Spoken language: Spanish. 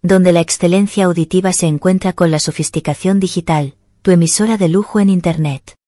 donde la excelencia auditiva se encuentra con la sofisticación digital, tu emisora de lujo en Internet.